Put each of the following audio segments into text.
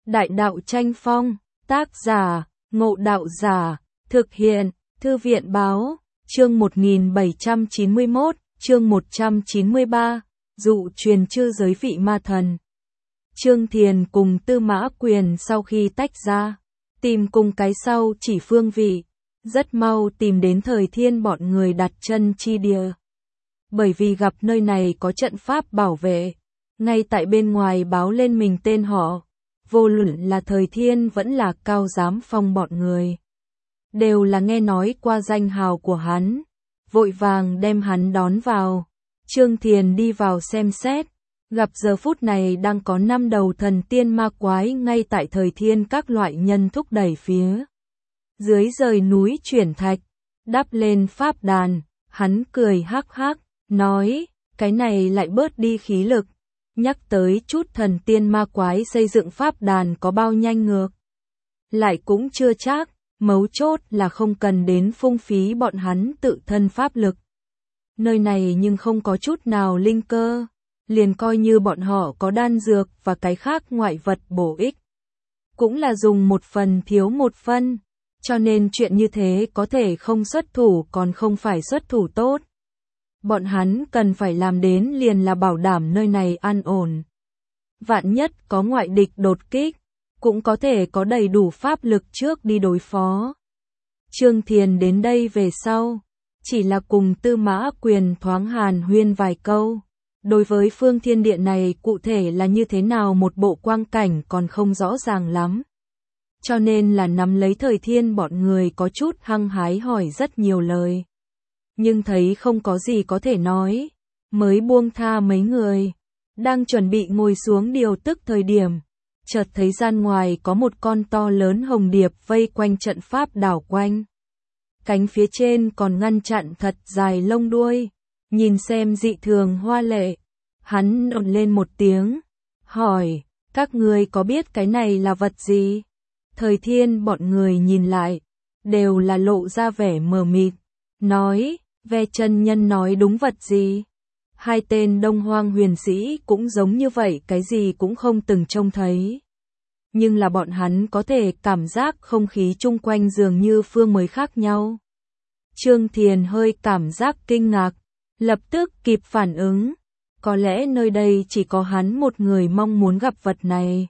Đại đạo tranh phong, tác giả, Ngộ Đạo Giả, thực hiện, Thư viện Báo, chương 1791, chương 193, dụ truyền chư giới vị ma thần. Trương Thiền cùng Tư Mã Quyền sau khi tách ra, tìm cùng cái sau chỉ phương vị, rất mau tìm đến Thời Thiên bọn người đặt chân chi địa. Bởi vì gặp nơi này có trận pháp bảo vệ, ngay tại bên ngoài báo lên mình tên họ, vô luận là Thời Thiên vẫn là Cao Giám Phong bọn người. Đều là nghe nói qua danh hào của hắn, vội vàng đem hắn đón vào. Trương Thiền đi vào xem xét, gặp giờ phút này đang có 5 đầu thần tiên ma quái ngay tại Thời Thiên các loại nhân thúc đẩy phía dưới rời núi chuyển thạch, đắp lên pháp đàn. Hắn cười hắc hắc, nói, cái này lại bớt đi khí lực, nhắc tới chút thần tiên ma quái xây dựng pháp đàn có bao nhanh ngược. Lại cũng chưa chắc, mấu chốt là không cần đến phung phí bọn hắn tự thân pháp lực. Nơi này nhưng không có chút nào linh cơ, liền coi như bọn họ có đan dược và cái khác ngoại vật bổ ích. Cũng là dùng một phần thiếu một phân, cho nên chuyện như thế có thể không xuất thủ còn không phải xuất thủ tốt. Bọn hắn cần phải làm đến liền là bảo đảm nơi này an ổn. Vạn nhất có ngoại địch đột kích, cũng có thể có đầy đủ pháp lực trước đi đối phó. Trương Thiền đến đây về sau, chỉ là cùng Tư Mã Quyền thoáng hàn huyên vài câu. Đối với phương thiên địa này cụ thể là như thế nào một bộ quang cảnh còn không rõ ràng lắm. Cho nên là nắm lấy Thời Thiên bọn người có chút hăng hái hỏi rất nhiều lời. Nhưng thấy không có gì có thể nói, mới buông tha mấy người. Đang chuẩn bị ngồi xuống điều tức thời điểm, chợt thấy gian ngoài có một con to lớn hồng điệp vây quanh trận pháp đảo quanh. Cánh phía trên còn ngăn chặn thật dài lông đuôi, nhìn xem dị thường hoa lệ. Hắn nộn lên một tiếng, hỏi, các ngươi có biết cái này là vật gì? Thời Thiên bọn người nhìn lại, đều là lộ ra vẻ mờ mịt, nói, Ve chân nhân nói đúng vật gì? Hai tên Đông Hoang huyền sĩ cũng giống như vậy, cái gì cũng không từng trông thấy. Nhưng là bọn hắn có thể cảm giác không khí chung quanh dường như phương mới khác nhau. Trương Thiền hơi cảm giác kinh ngạc, lập tức kịp phản ứng. Có lẽ nơi đây chỉ có hắn một người mong muốn gặp vật này.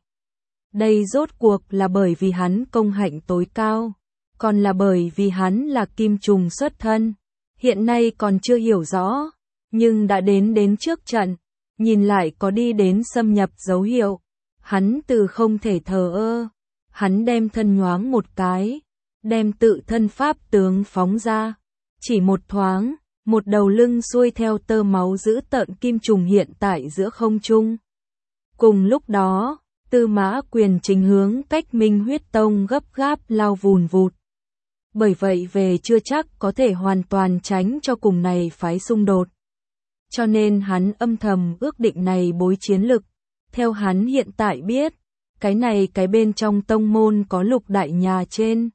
Đây rốt cuộc là bởi vì hắn công hạnh tối cao, còn là bởi vì hắn là kim trùng xuất thân. Hiện nay còn chưa hiểu rõ, nhưng đã đến trước trận, nhìn lại có đi đến xâm nhập dấu hiệu. Hắn từ không thể thờ ơ, hắn đem thân nhoáng một cái, đem tự thân pháp tướng phóng ra. Chỉ một thoáng, một đầu lưng xuôi theo tơ máu dữ tợn kim trùng hiện tại giữa không trung. Cùng lúc đó, Tư Mã Quyền chính hướng cách Minh Huyết Tông gấp gáp lao vùn vụt. Bởi vậy về chưa chắc có thể hoàn toàn tránh cho cùng này phái xung đột. Cho nên hắn âm thầm ước định này bối chiến lực. Theo hắn hiện tại biết, cái này cái bên trong tông môn có lục đại nhà trên.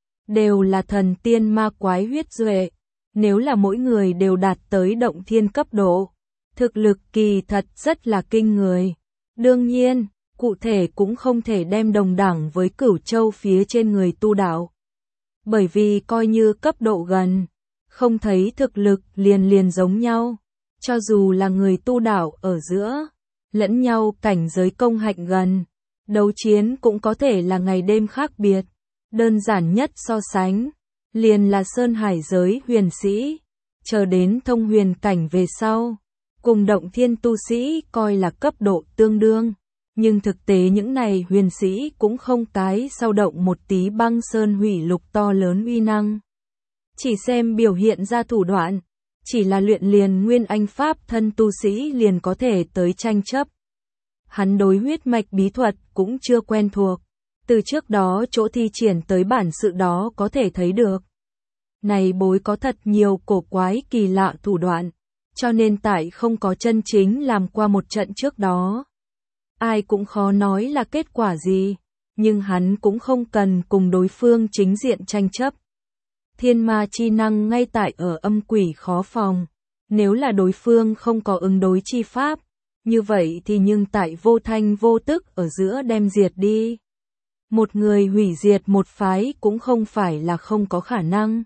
Đều là thần tiên ma quái huyết duệ. Nếu là mỗi người đều đạt tới động thiên cấp độ, thực lực kỳ thật rất là kinh người. Đương nhiên, cụ thể cũng không thể đem đồng đẳng với Cửu Châu phía trên người tu đạo. Bởi vì coi như cấp độ gần, không thấy thực lực liền giống nhau. Cho dù là người tu đạo ở giữa, lẫn nhau cảnh giới công hạnh gần, đấu chiến cũng có thể là ngày đêm khác biệt. Đơn giản nhất so sánh, liền là Sơn Hải giới huyền sĩ, chờ đến thông huyền cảnh về sau, cùng động thiên tu sĩ coi là cấp độ tương đương. Nhưng thực tế những này huyền sĩ cũng không cái sao động một tí băng sơn hủy lục to lớn uy năng. Chỉ xem biểu hiện ra thủ đoạn, chỉ là luyện liền nguyên anh pháp thân tu sĩ liền có thể tới tranh chấp. Hắn đối huyết mạch bí thuật cũng chưa quen thuộc, từ trước đó chỗ thi triển tới bản sự đó có thể thấy được. Này bối có thật nhiều cổ quái kỳ lạ thủ đoạn, cho nên tại không có chân chính làm qua một trận trước đó. Ai cũng khó nói là kết quả gì, nhưng hắn cũng không cần cùng đối phương chính diện tranh chấp. Thiên ma chi năng ngay tại ở âm quỷ khó phòng, nếu là đối phương không có ứng đối chi pháp, như vậy thì nhưng tại vô thanh vô tức ở giữa đem diệt đi. Một người hủy diệt một phái cũng không phải là không có khả năng.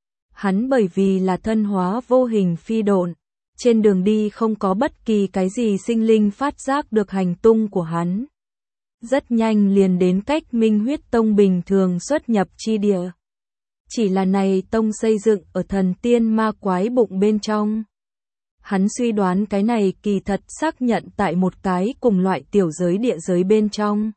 Hắn bởi vì là thân hóa vô hình phi độn, trên đường đi không có bất kỳ cái gì sinh linh phát giác được hành tung của hắn. Rất nhanh liền đến cách Minh Huyết Tông bình thường xuất nhập chi địa. Chỉ là này tông xây dựng ở thần tiên ma quái bụng bên trong. Hắn suy đoán cái này kỳ thật xác nhận tại một cái cùng loại tiểu giới địa giới bên trong.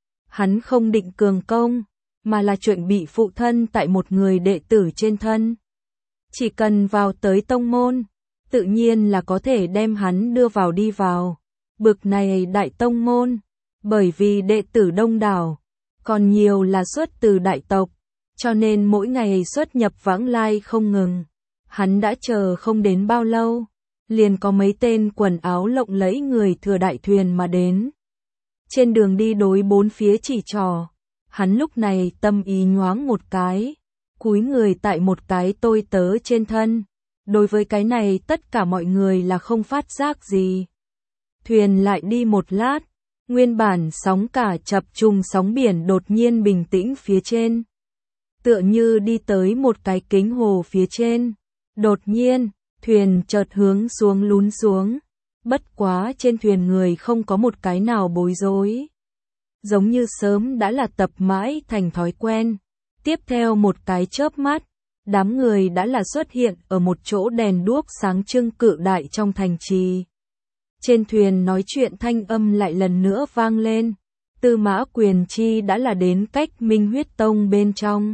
Hắn không định cường công, mà là chuẩn bị phụ thân tại một người đệ tử trên thân. Chỉ cần vào tới tông môn, tự nhiên là có thể đem hắn đưa vào đi vào. Bực này đại tông môn, bởi vì đệ tử đông đảo, còn nhiều là xuất từ đại tộc, cho nên mỗi ngày xuất nhập vãng lai không ngừng. Hắn đã chờ không đến bao lâu, liền có mấy tên quần áo lộng lẫy người thừa đại thuyền mà đến. Trên đường đi đối bốn phía chỉ trò, hắn lúc này tâm ý nhoáng một cái, cúi người tại một cái tôi tớ trên thân. Đối với cái này tất cả mọi người là không phát giác gì. Thuyền lại đi một lát, nguyên bản sóng cả chập trùng sóng biển đột nhiên bình tĩnh phía trên. Tựa như đi tới một cái kính hồ phía trên. Đột nhiên, thuyền chợt hướng xuống lún xuống. Bất quá trên thuyền người không có một cái nào bối rối. Giống như sớm đã là tập mãi thành thói quen. Tiếp theo một cái chớp mắt, đám người đã là xuất hiện ở một chỗ đèn đuốc sáng trưng cự đại trong thành trì. Trên thuyền nói chuyện thanh âm lại lần nữa vang lên. Tư Mã Quyền Chi đã là đến cách Minh Huyết Tông bên trong.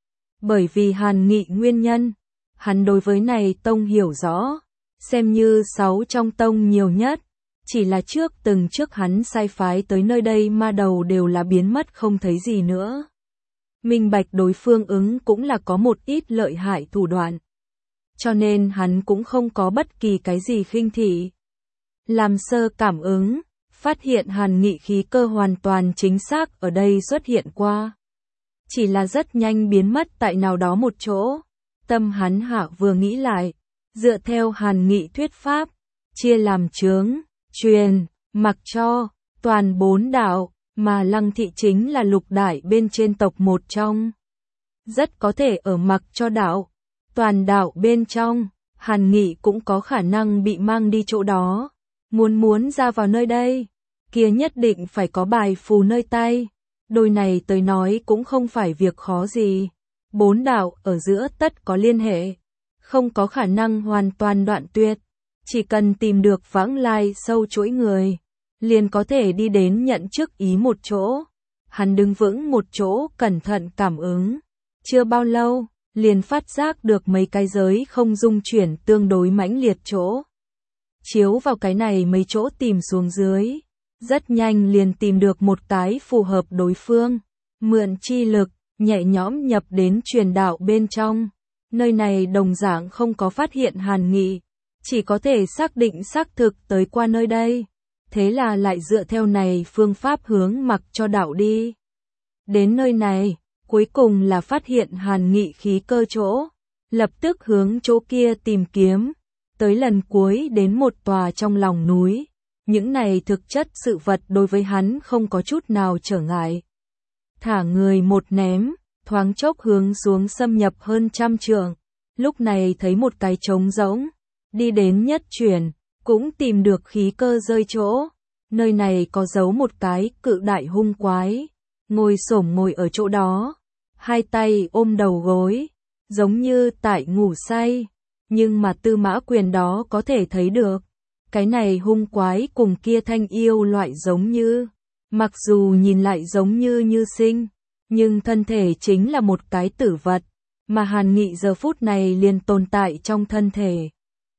Bởi vì Hàn Nghị nguyên nhân, hắn đối với này tông hiểu rõ, xem như 6 trong tông nhiều nhất. Chỉ là trước hắn sai phái tới nơi đây ma đầu đều là biến mất không thấy gì nữa. Minh bạch đối phương ứng cũng là có một ít lợi hại thủ đoạn. Cho nên hắn cũng không có bất kỳ cái gì khinh thị. Làm sơ cảm ứng, phát hiện Hàn Nghị khí cơ hoàn toàn chính xác ở đây xuất hiện qua. Chỉ là rất nhanh biến mất tại nào đó một chỗ. Tâm hắn hạ vừa nghĩ lại, dựa theo Hàn Nghị thuyết pháp, chia làm chướng, truyền, mặc cho, toàn 4 đạo, mà Lăng Thị chính là lục đại bên trên tộc một trong. Rất có thể ở mặc cho đạo, toàn đạo bên trong, Hàn Nghị cũng có khả năng bị mang đi chỗ đó. Muốn ra vào nơi đây, kia nhất định phải có bài phù nơi tay. Đôi này tới nói cũng không phải việc khó gì. 4 đạo ở giữa tất có liên hệ, không có khả năng hoàn toàn đoạn tuyệt. Chỉ cần tìm được vãng lai sâu chuỗi người, liền có thể đi đến nhận trước ý một chỗ. Hắn đứng vững một chỗ cẩn thận cảm ứng. Chưa bao lâu, liền phát giác được mấy cái giới không dung chuyển tương đối mãnh liệt chỗ. Chiếu vào cái này mấy chỗ tìm xuống dưới. Rất nhanh liền tìm được một cái phù hợp đối phương. Mượn chi lực, nhẹ nhõm nhập đến truyền đạo bên trong. Nơi này đồng dạng không có phát hiện Hàn Nghị. Chỉ có thể xác định xác thực tới qua nơi đây. Thế là lại dựa theo này phương pháp hướng mặc cho đạo đi. Đến nơi này, cuối cùng là phát hiện Hàn Nghị khí cơ chỗ. Lập tức hướng chỗ kia tìm kiếm. Tới lần cuối đến một tòa trong lòng núi. Những này thực chất sự vật đối với hắn không có chút nào trở ngại. Thả người một ném, thoáng chốc hướng xuống xâm nhập hơn 100 trượng. Lúc này thấy một cái trống rỗng. Đi đến nhất chuyển, cũng tìm được khí cơ rơi chỗ. Nơi này có giấu một cái cự đại hung quái. Ngồi xổm ngồi ở chỗ đó. Hai tay ôm đầu gối. Giống như tại ngủ say. Nhưng mà Tư Mã Quyền đó có thể thấy được. Cái này hung quái cùng kia thanh yêu loại giống như. Mặc dù nhìn lại giống như sinh. Nhưng thân thể chính là một cái tử vật. Mà Hàn Nghị giờ phút này liền tồn tại trong thân thể.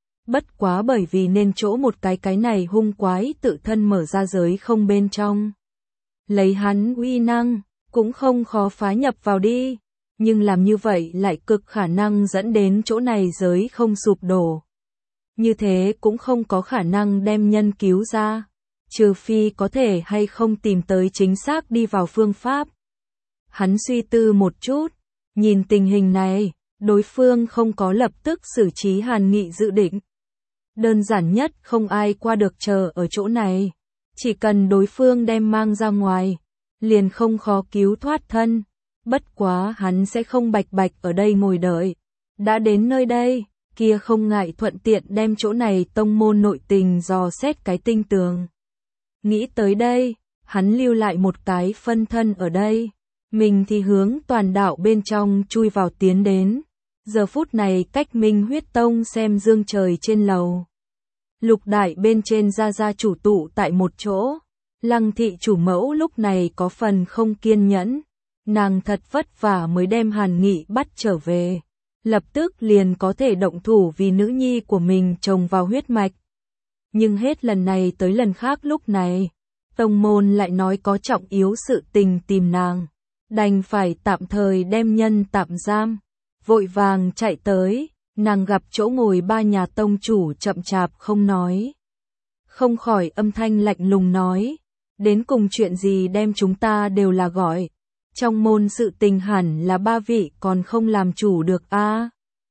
Bất quá bởi vì nên chỗ một cái này hung quái tự thân mở ra giới không bên trong. Lấy hắn uy năng, cũng không khó phá nhập vào đi. Nhưng làm như vậy lại cực khả năng dẫn đến chỗ này giới không sụp đổ. Như thế cũng không có khả năng đem nhân cứu ra. Trừ phi có thể hay không tìm tới chính xác đi vào phương pháp. Hắn suy tư một chút, nhìn tình hình này, đối phương không có lập tức xử trí Hàn Nghị dự định. Đơn giản nhất không ai qua được chờ ở chỗ này. Chỉ cần đối phương đem mang ra ngoài, liền không khó cứu thoát thân. Bất quá hắn sẽ không bạch bạch ở đây ngồi đợi. Đã đến nơi đây, kia không ngại thuận tiện đem chỗ này tông môn nội tình dò xét cái tinh tường. Nghĩ tới đây, hắn lưu lại một cái phân thân ở đây. Mình thì hướng toàn đạo bên trong chui vào tiến đến. Giờ phút này cách Minh Huyết Tông xem dương trời trên lầu. Lục đại bên trên gia chủ tụ tại một chỗ. Lăng thị chủ mẫu lúc này có phần không kiên nhẫn. Nàng thật vất vả mới đem Hàn Nghị bắt trở về. Lập tức liền có thể động thủ vì nữ nhi của mình trồng vào huyết mạch. Nhưng hết lần này tới lần khác lúc này, tông môn lại nói có trọng yếu sự tình tìm nàng. Đành phải tạm thời đem nhân tạm giam. Vội vàng chạy tới, nàng gặp chỗ ngồi ba nhà tông chủ chậm chạp không nói. Không khỏi âm thanh lạnh lùng nói, đến cùng chuyện gì đem chúng ta đều là gọi. Trong môn sự tình hẳn là ba vị còn không làm chủ được a.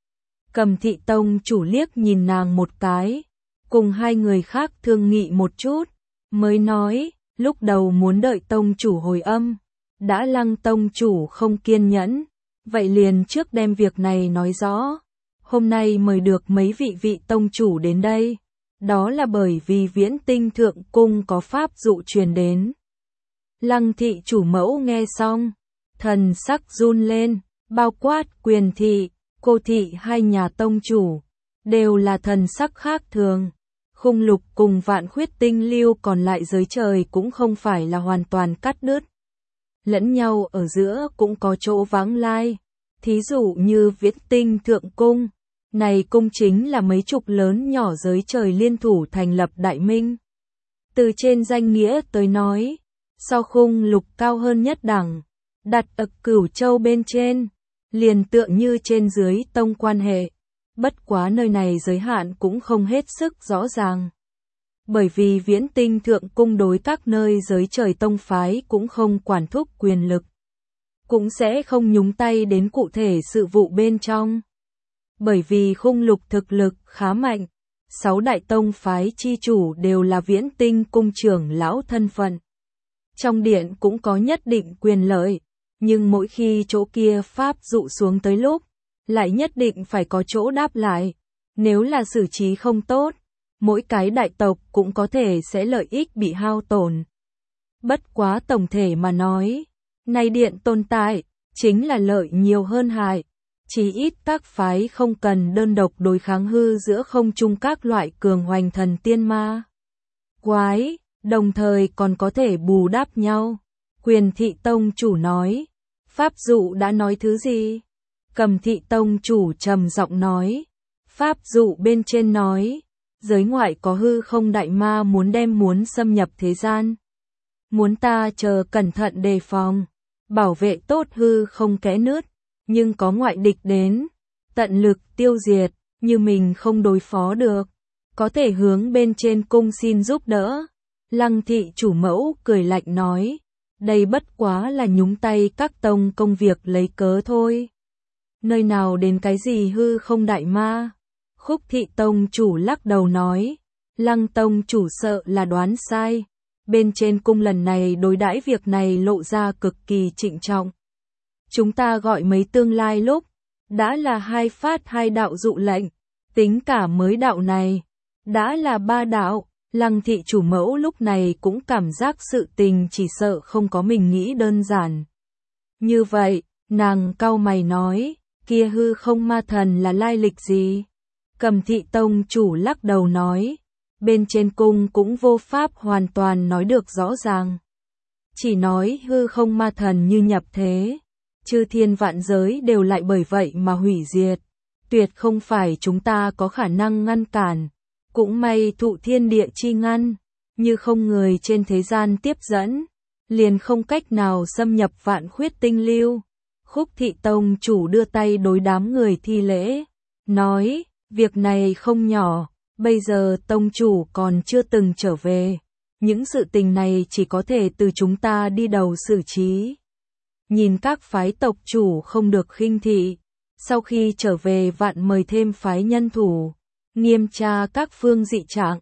Cầm thị tông chủ liếc nhìn nàng một cái, cùng hai người khác thương nghị một chút, mới nói, lúc đầu muốn đợi tông chủ hồi âm, đã Lăng tông chủ không kiên nhẫn, vậy liền trước đem việc này nói rõ. Hôm nay mời được mấy vị tông chủ đến đây, đó là bởi vì Viễn Tinh Thượng Cung có pháp dụ truyền đến. Lăng thị chủ mẫu nghe xong, thần sắc run lên, bao quát Quyền thị, Cô thị hai nhà tông chủ, đều là thần sắc khác thường. Khung Lục cùng Vạn Khuyết Tinh Lưu còn lại giới trời cũng không phải là hoàn toàn cắt đứt. Lẫn nhau ở giữa cũng có chỗ vắng lai. Thí dụ như Viễn Tinh Thượng Cung, này cung chính là mấy chục lớn nhỏ giới trời liên thủ thành lập đại minh. Từ trên danh nghĩa tới nói, so Khung Lục cao hơn nhất đẳng, đặt ở Cửu Châu bên trên, liền tựa như trên dưới tông quan hệ. Bất quá nơi này giới hạn cũng không hết sức rõ ràng. Bởi vì Viễn Tinh Thượng Cung đối các nơi giới trời tông phái cũng không quản thúc quyền lực. Cũng sẽ không nhúng tay đến cụ thể sự vụ bên trong. Bởi vì Khung Lục thực lực khá mạnh, 6 đại tông phái chi chủ đều là Viễn Tinh cung trưởng lão thân phận. Trong điện cũng có nhất định quyền lợi, nhưng mỗi khi chỗ kia pháp dụ xuống tới lúc, lại nhất định phải có chỗ đáp lại. Nếu là xử trí không tốt, mỗi cái đại tộc cũng có thể sẽ lợi ích bị hao tổn. Bất quá tổng thể mà nói, nay điện tồn tại, chính là lợi nhiều hơn hại. Chỉ ít các phái không cần đơn độc đối kháng hư giữa không trung các loại cường hoành thần tiên ma quái, đồng thời còn có thể bù đắp nhau. Quyền thị tông chủ nói, pháp dụ đã nói thứ gì? Cầm thị tông chủ trầm giọng nói, pháp dụ bên trên nói, giới ngoại có hư không đại ma muốn xâm nhập thế gian. Muốn ta chờ cẩn thận đề phòng, bảo vệ tốt hư không kẽ nứt, nhưng có ngoại địch đến, tận lực tiêu diệt, như mình không đối phó được, có thể hướng bên trên cung xin giúp đỡ. Lăng thị chủ mẫu cười lạnh nói, đây bất quá là nhúng tay các tông công việc lấy cớ thôi. Nơi nào đến cái gì hư không đại ma? Khúc thị tông chủ lắc đầu nói, Lăng tông chủ sợ là đoán sai. Bên trên cung lần này đối đãi việc này lộ ra cực kỳ trịnh trọng. Chúng ta gọi mấy tương lai lúc, đã là hai phát hai đạo dụ lệnh, tính cả mới đạo này, đã là ba đạo. Lăng thị chủ mẫu lúc này cũng cảm giác sự tình chỉ sợ không có mình nghĩ đơn giản. Như vậy, nàng cau mày nói, kia hư không ma thần là lai lịch gì? Cầm thị tông chủ lắc đầu nói, bên trên cung cũng vô pháp hoàn toàn nói được rõ ràng. Chỉ nói hư không ma thần như nhập thế, chư thiên vạn giới đều lại bởi vậy mà hủy diệt. Tuyệt không phải chúng ta có khả năng ngăn cản. Cũng may thụ thiên địa chi ngăn, như không người trên thế gian tiếp dẫn, liền không cách nào xâm nhập Vạn Khuyết Tinh Lưu. Khúc thị tông chủ đưa tay đối đám người thi lễ, nói, việc này không nhỏ, bây giờ tông chủ còn chưa từng trở về. Những sự tình này chỉ có thể từ chúng ta đi đầu xử trí. Nhìn các phái tộc chủ không được khinh thị, sau khi trở về vạn mời thêm phái nhân thủ, nghiêm tra các phương dị trạng,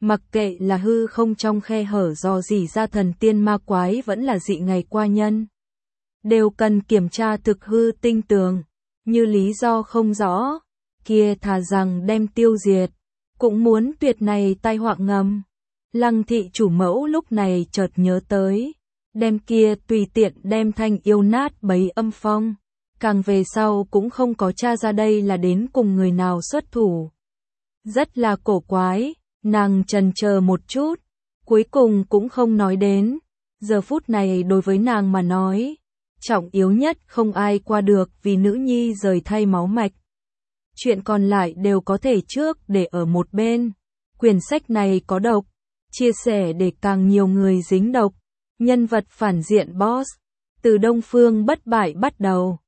Mặc kệ là hư không trong khe hở do gì ra thần tiên ma quái vẫn là dị ngày qua nhân. Đều cần kiểm tra thực hư tinh tường, như lý do không rõ, kia thà rằng đem tiêu diệt, cũng muốn tuyệt này tai họa ngầm. Lăng thị chủ mẫu lúc này chợt nhớ tới, đem kia tùy tiện đem thanh yêu nát bấy âm phong, càng về sau cũng không có tra ra đây là đến cùng người nào xuất thủ. Rất là cổ quái, nàng chần chờ một chút, cuối cùng cũng không nói đến, giờ phút này đối với nàng mà nói, trọng yếu nhất không ai qua được vì nữ nhi rời thay máu mạch. Chuyện còn lại đều có thể trước để ở một bên, quyển sách này có độc, chia sẻ để càng nhiều người dính độc, nhân vật phản diện boss, từ Đông Phương bất bại bắt đầu.